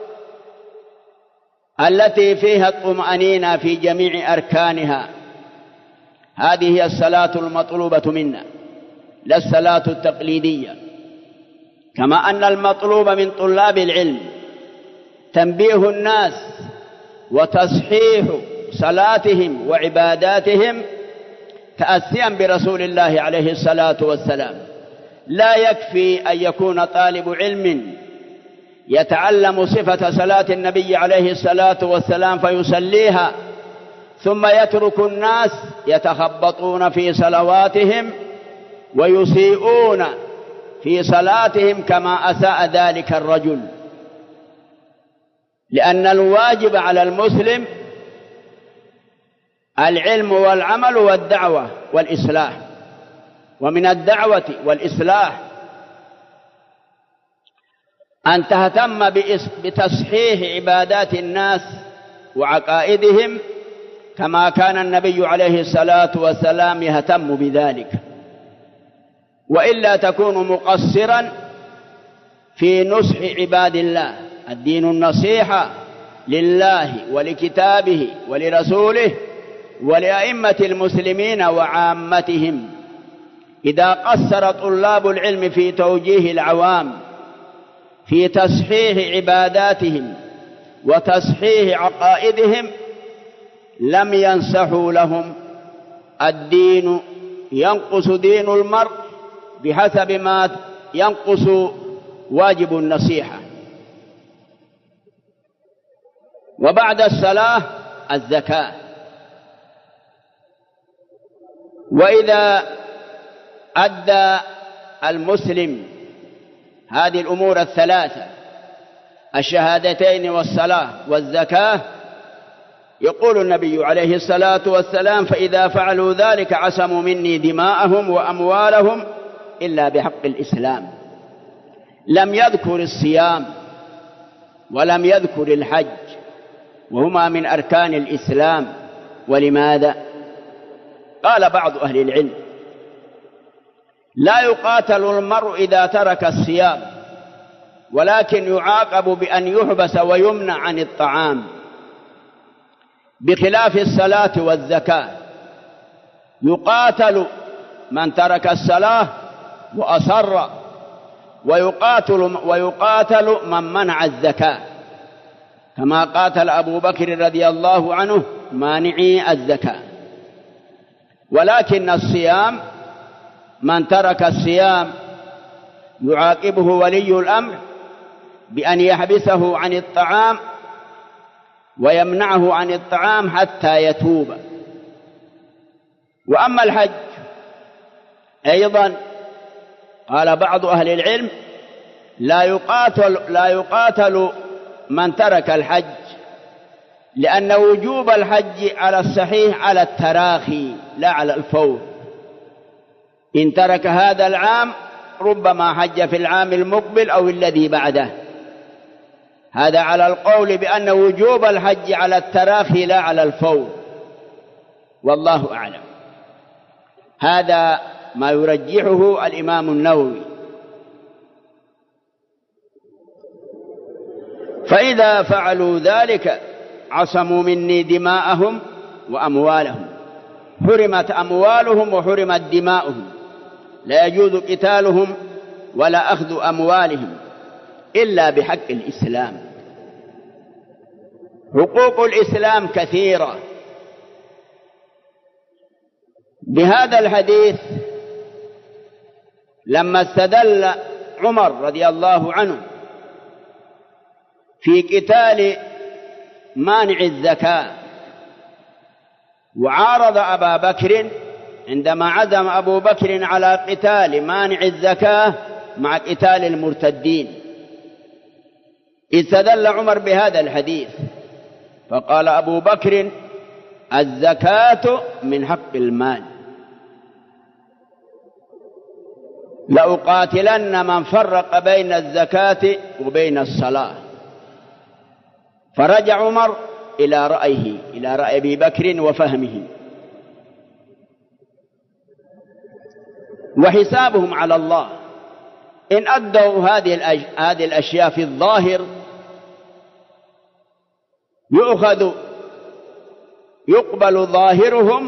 التي فيها الطمأنينة في جميع أركانها. هذه هي الصلاة المطلوبة منا، لا الصلاة التقليدية. كما أن المطلوب من طلاب العلم تنبيه الناس وتصحيح صلاتهم وعباداتهم تأسيا برسول الله عليه الصلاة والسلام. لا يكفي أن يكون طالب علم يتعلم صفة صلاة النبي عليه الصلاة والسلام فيصليها ثم يترك الناس يتخبطون في صلواتهم ويسيئون في صلاتهم كما أساء ذلك الرجل لأن الواجب على المسلم العلم والعمل والدعوة والإصلاح. ومن الدعوة والإصلاح أن تهتم بتصحيح عبادات الناس وعقائدهم كما كان النبي عليه الصلاة والسلام يهتم بذلك، وإلا تكون مقصرا في نصح عباد الله. الدين النصيحة لله ولكتابه ولرسوله ولأئمة المسلمين وعامتهم. إذا قصر طلاب العلم في توجيه العوام في تصحيح عباداتهم وتصحيح عقائدهم لم ينصحوا لهم. الدين ينقص دين المرء بحسب ما ينقص واجب النصيحة. وبعد الصلاة الزكاة. وإذا أدى المسلم هذه الأمور الثلاثة الشهادتين والصلاة والزكاة يقول النبي عليه الصلاة والسلام: فإذا فعلوا ذلك عصموا مني دماءهم وأموالهم إلا بحق الإسلام. لم يذكر الصيام ولم يذكر الحج، وهما من أركان الإسلام. ولماذا؟ قال بعض أهل العلم: لا يقاتل المرء إذا ترك الصيام، ولكن يعاقب بأن يحبس ويمنع عن الطعام، بخلاف الصلاة والزكاة. يقاتل من ترك الصلاة وأصر، ويقاتل من منع الزكاة، كما قاتل أبو بكر رضي الله عنه مانعي الزكاة. ولكن الصيام من ترك الصيام يعاقبه ولي الأمر بأن يحبسه عن الطعام ويمنعه عن الطعام حتى يتوب. وأما الحج أيضا قال بعض أهل العلم: لا يقاتل من ترك الحج، لأن وجوب الحج على الصحيح على التراخي لا على الفور. إن ترك هذا العام ربما حج في العام المقبل أو الذي بعده. هذا على القول بأن وجوب الحج على التراخي لا على الفور، والله أعلم. هذا ما يرجحه الإمام النووي. فإذا فعلوا ذلك عصموا مني دماءهم وأموالهم. حرمت أموالهم وحرمت دماؤهم، لا يجوز قتالهم ولا أخذ أموالهم إلا بحق الإسلام. حقوق الإسلام كثيرة. بهذا الحديث لما استدل عمر رضي الله عنه في قتال مانع الزكاة وعارض أبا بكر، عندما عزم أبو بكر على قتال مانع الزكاة مع قتال المرتدين، استدل عمر بهذا الحديث فقال أبو بكر: الزكاة من حق المال، لأقاتلن من فرق بين الزكاة وبين الصلاة. فرجع عمر إلى رأيه، إلى رأي أبي بكر وفهمه، وحسابهم على الله. إن أدوا هذه الأشياء في الظاهر يقبل ظاهرهم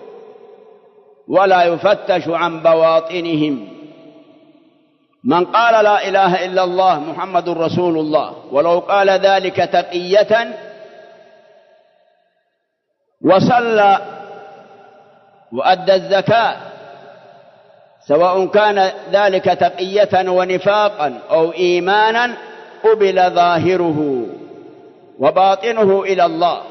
ولا يفتش عن بواطنهم. من قال لا إله إلا الله محمد رسول الله ولو قال ذلك تقية وصلى وأدى الزكاة، سواء كان ذلك تقية ونفاقا أو إيمانا، قبل ظاهره وباطنه إلى الله.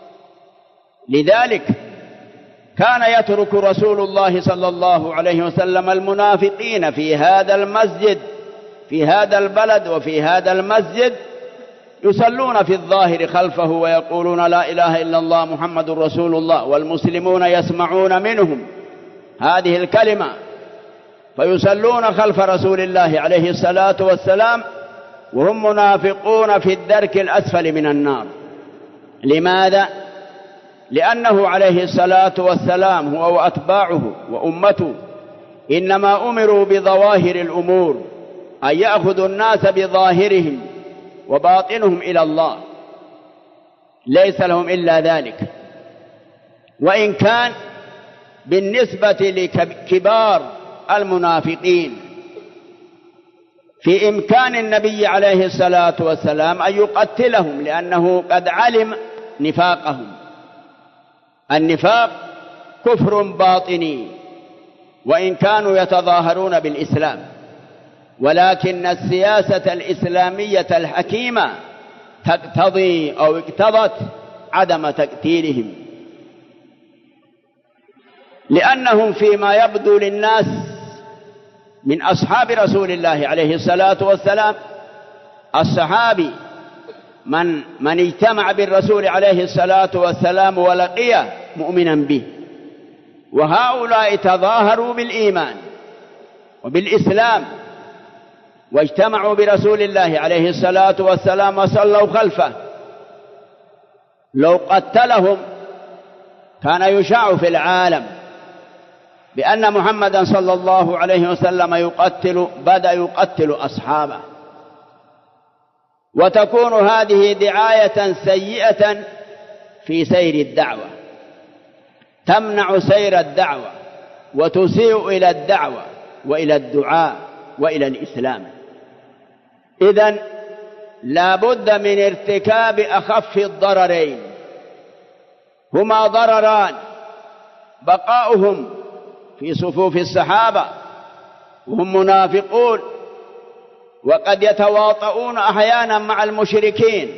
لذلك كان يترك رسول الله صلى الله عليه وسلم المنافقين في هذا المسجد، في هذا البلد وفي هذا المسجد، يصلون في الظاهر خلفه ويقولون لا إله إلا الله محمد رسول الله، والمسلمون يسمعون منهم هذه الكلمة فيصلون خلف رسول الله عليه الصلاة والسلام وهم منافقون في الدرك الأسفل من النار. لماذا؟ لأنه عليه الصلاة والسلام هو وأتباعه وأمته إنما أمروا بظواهر الأمور، أن يأخذوا الناس بظاهرهم وباطنهم إلى الله، ليس لهم إلا ذلك. وإن كان بالنسبة لكبار المنافقين في إمكان النبي عليه الصلاة والسلام أن يقتلهم، لأنه قد علم نفاقهم. النفاق كفر باطني وإن كانوا يتظاهرون بالإسلام، ولكن السياسة الإسلامية الحكيمة تقتضي أو اقتضت عدم تقتيلهم، لأنهم فيما يبدو للناس من أصحاب رسول الله عليه الصلاة والسلام، الصحابي من اجتمع بالرسول عليه الصلاة والسلام ولقيه مؤمنا به، وهؤلاء تظاهروا بالإيمان وبالإسلام واجتمعوا برسول الله عليه الصلاة والسلام وصلوا خلفه. لو قتلهم كان يشاع في العالم بأن محمدا صلى الله عليه وسلم بدأ يقتل أصحابه، وتكون هذه دعاية سيئة في سير الدعوة، تمنع سير الدعوة وتسيء إلى الدعوة وإلى الدعاء وإلى الإسلام. إذن لا بد من ارتكاب أخف الضررين، هما ضرران: بقاؤهم في صفوف الصحابة وهم منافقون وقد يتواطؤون أحيانا مع المشركين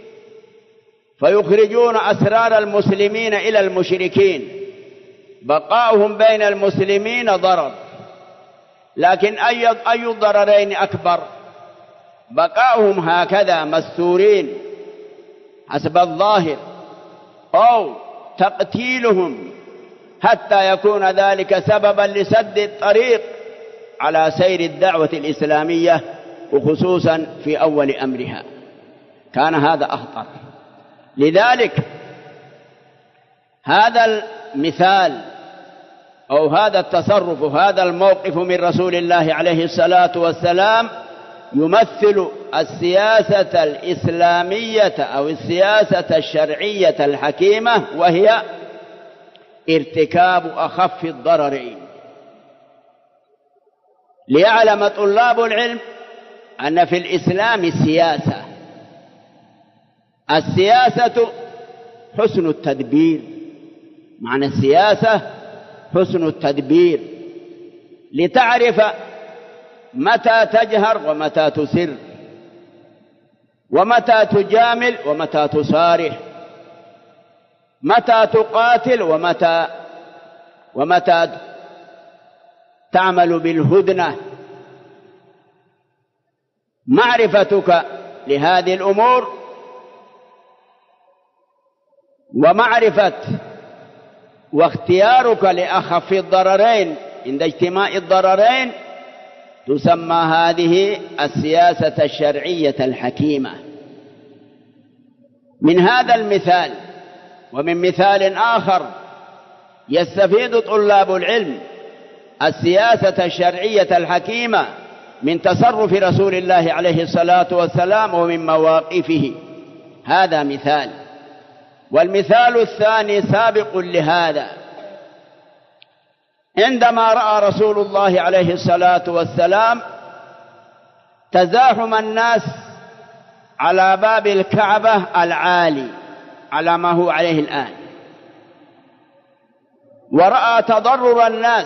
فيخرجون أسرار المسلمين إلى المشركين. بقاؤهم بين المسلمين ضرر، لكن أي الضررين أكبر؟ بقاؤهم هكذا مستورين حسب الظاهر، أو تقتيلهم حتى يكون ذلك سببا لسد الطريق على سير الدعوة الإسلامية، وخصوصا في أول أمرها، كان هذا أخطر. لذلك هذا المثال أو هذا التصرف، هذا الموقف من رسول الله عليه الصلاة والسلام يمثل السياسة الإسلامية أو السياسة الشرعية الحكيمة، وهي ارتكاب أخف الضررين. ليعلم طلاب العلم أن في الإسلام السياسة حسن التدبير. معنى السياسة حسن التدبير، لتعرف متى تجهر ومتى تسر، ومتى تجامل ومتى تصارح، متى تقاتل ومتى تعمل بالهدنة. معرفتك لهذه الأمور ومعرفة واختيارك لأخف الضررين عند اجتماع الضررين تسمى هذه السياسة الشرعية الحكيمة. من هذا المثال ومن مثال آخر يستفيد طلاب العلم السياسة الشرعية الحكيمة من تصرف رسول الله عليه الصلاة والسلام ومن مواقفه. هذا مثال. والمثال الثاني سابق لهذا: عندما رأى رسول الله عليه الصلاة والسلام تزاحم الناس على باب الكعبة العالي على ما هو عليه الآن، ورأى تضرر الناس،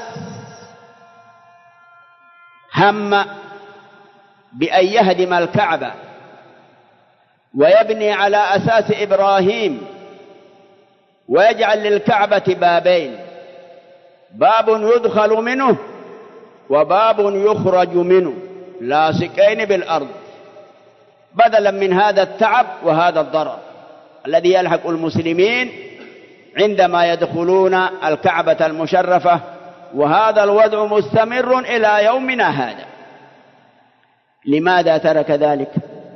هم بأن يهدم الكعبة ويبني على أساس إبراهيم ويجعل للكعبة بابين: باب يدخل منه وباب يخرج منه، لاصقين بالأرض، بدلا من هذا التعب وهذا الضرر الذي يلحق المسلمين عندما يدخلون الكعبة المشرفة، وهذا الوضع مستمر إلى يومنا هذا. لماذا ترك ذلك؟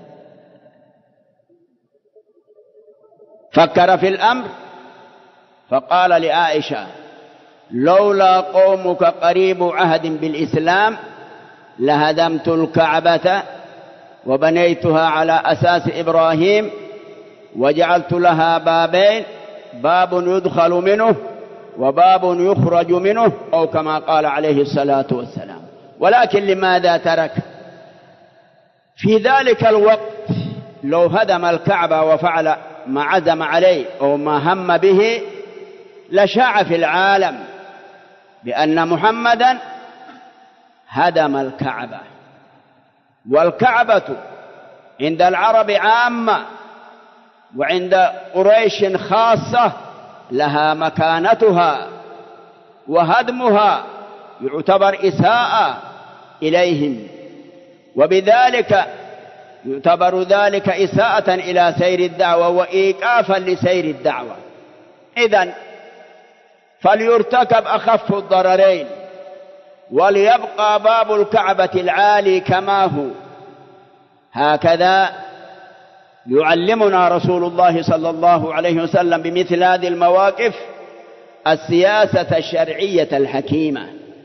فكر في الأمر فقال لعائشة: لولا قومك قريب عهد بالإسلام لهدمت الكعبة وبنيتها على أساس إبراهيم وجعلت لها بابين، باب يدخل منه وباب يخرج منه، أو كما قال عليه الصلاة والسلام. ولكن لماذا ترك؟ في ذلك الوقت لو هدم الكعبة وفعل ما عزم عليه أو ما هم به لشاع في العالم بأن محمدا هدم الكعبة. والكعبة عند العرب عامة وعند قريش خاصة لها مكانتها، وهدمها يعتبر إساءة إليهم، وبذلك يعتبر ذلك إساءة إلى سير الدعوة وإيقافا لسير الدعوة. إذن فليرتكب أخف الضررين، وليبقى باب الكعبة العالي كما هو. هكذا يعلمنا رسول الله صلى الله عليه وسلم بمثل هذه المواقف السياسة الشرعية الحكيمة.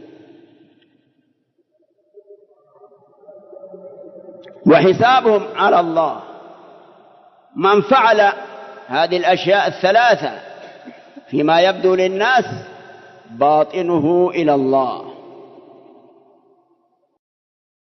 وحسابهم على الله. من فعل هذه الأشياء الثلاثة فيما يبدو للناس باطنه إلى الله.